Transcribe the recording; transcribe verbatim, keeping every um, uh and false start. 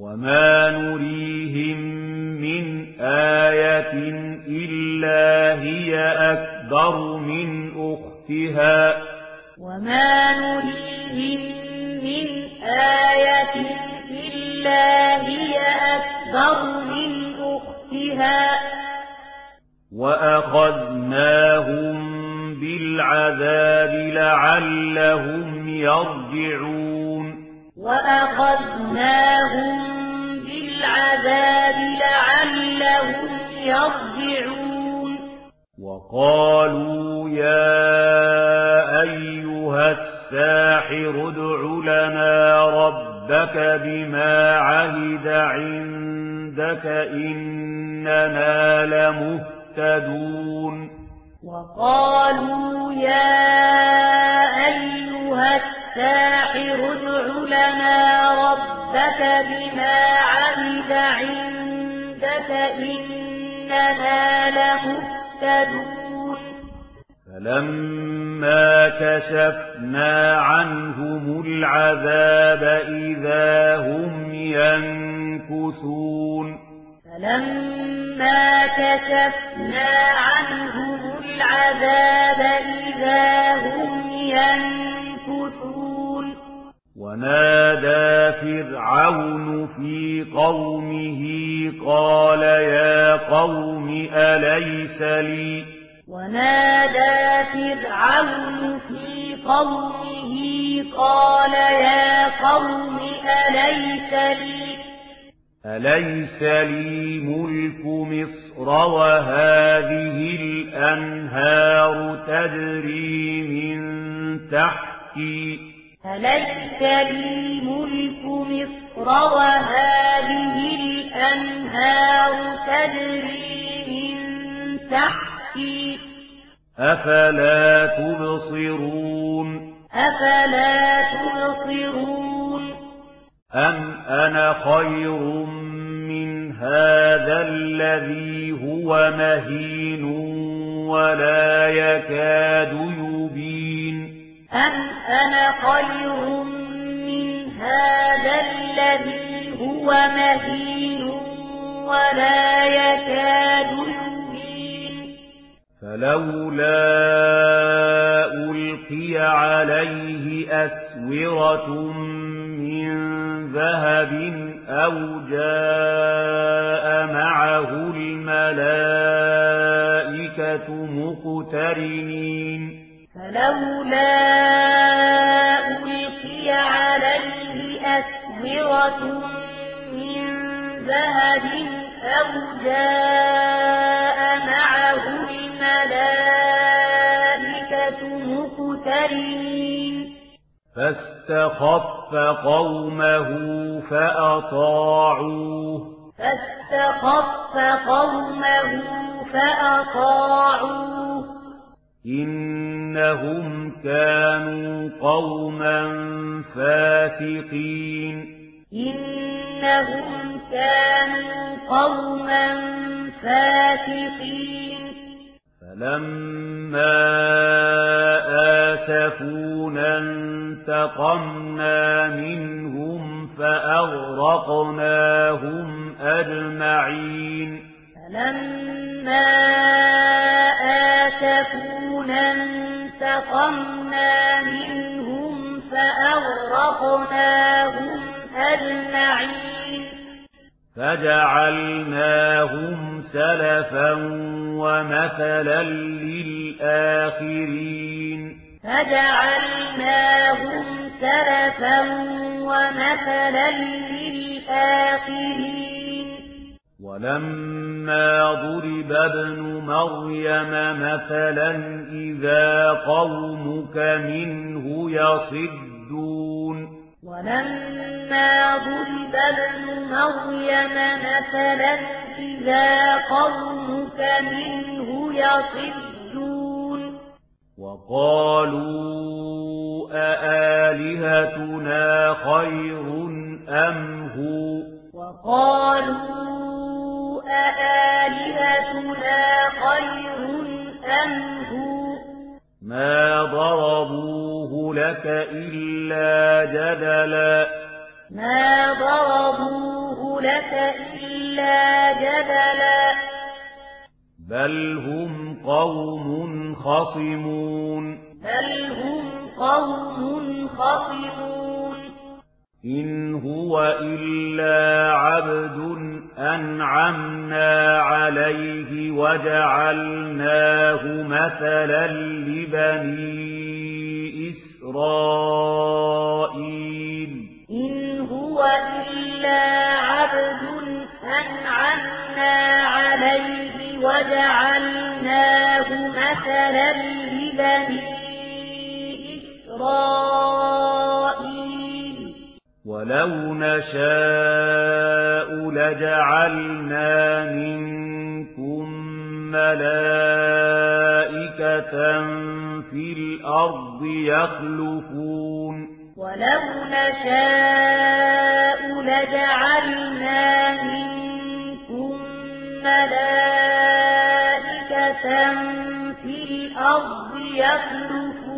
وما نريهم من آية إلا هي أكبر من أختها وما نريهم من آية إلا هي أكبر من أختها وأخذناهم بالعذاب لعلهم يرجعون وأخذناهم بالعذاب لعلهم يرجعون وقالوا يا أيها الساحر ادع لنا ربك بما عهد عندك إننا لمهتدون وقالوا يا أيها الساحر ادع لنا ربك بما عهد عندك إننا لمهتدون فلما كشفنا عنهم العذاب إذا هم ينكثون فلما كشفنا عنهم العذاب إذا هم ينكثون ونادى فرعون في قومه قال يا قوم أليس لي ونادى فرعون في قومه قال يا قوم أليس لي أليس لي ملك مصر وهذه الأنهار تجري من تحتي أليس لي ملك مصر وهذه الأنهار تجري من تحتي أفلا تبصرون أفلا تبصرون أم أنا خير من هذا الذي هو مهين ولا يكاد يبين أم أنا خير من هذا الذي هو مهين ولا يكاد يبين فلولا ألقي عليه أسورة من ذهب أو جاء معه الملائكة مقترنين فلولا ألقي عليه أسورة من ذهب أو جاء معه الملائكة مقترنين فاستخف قومه فأطاعوه فاستخف قومه فأطاعوه إنهم كانوا قوما فاسقين إنهم كانوا قوما فاسقين فلما آسفونا انتقمنا منهم فأغرقناهم أجمعين فلما آسفونا انتقمنا منهم فأغرقناهم أجمعين فجعلناهم سلفا ومثلا للآخرين فجعلناهم سلفا ومثلا للآخرين ولما ضرب ابن مريم مثلا إذا قومك منه يصدون ولما ضرب ابن مريم مثلا إذا قومك منه يصدون وقالوا أآلهتنا خير أم هو وقالوا أآلهتنا خير أم هو ما ضربوه لك إلا جدلا ما ضربوه لك إلا جدلا بل هم قوم خصمون بل هم قوم خصمون إن هو إلا عبد أنعمنا عليه وجعلناه مثلا لبني إسرائيل إن هو إلا عبد أنعمنا عليه وجعلناه مثلا لبني إسرائيل ولو نشاء لجعلنا منكم ملائكة في الأرض يخلفون ولو نشاء لجعلنا منكم ملائكة في الأرض يخلفون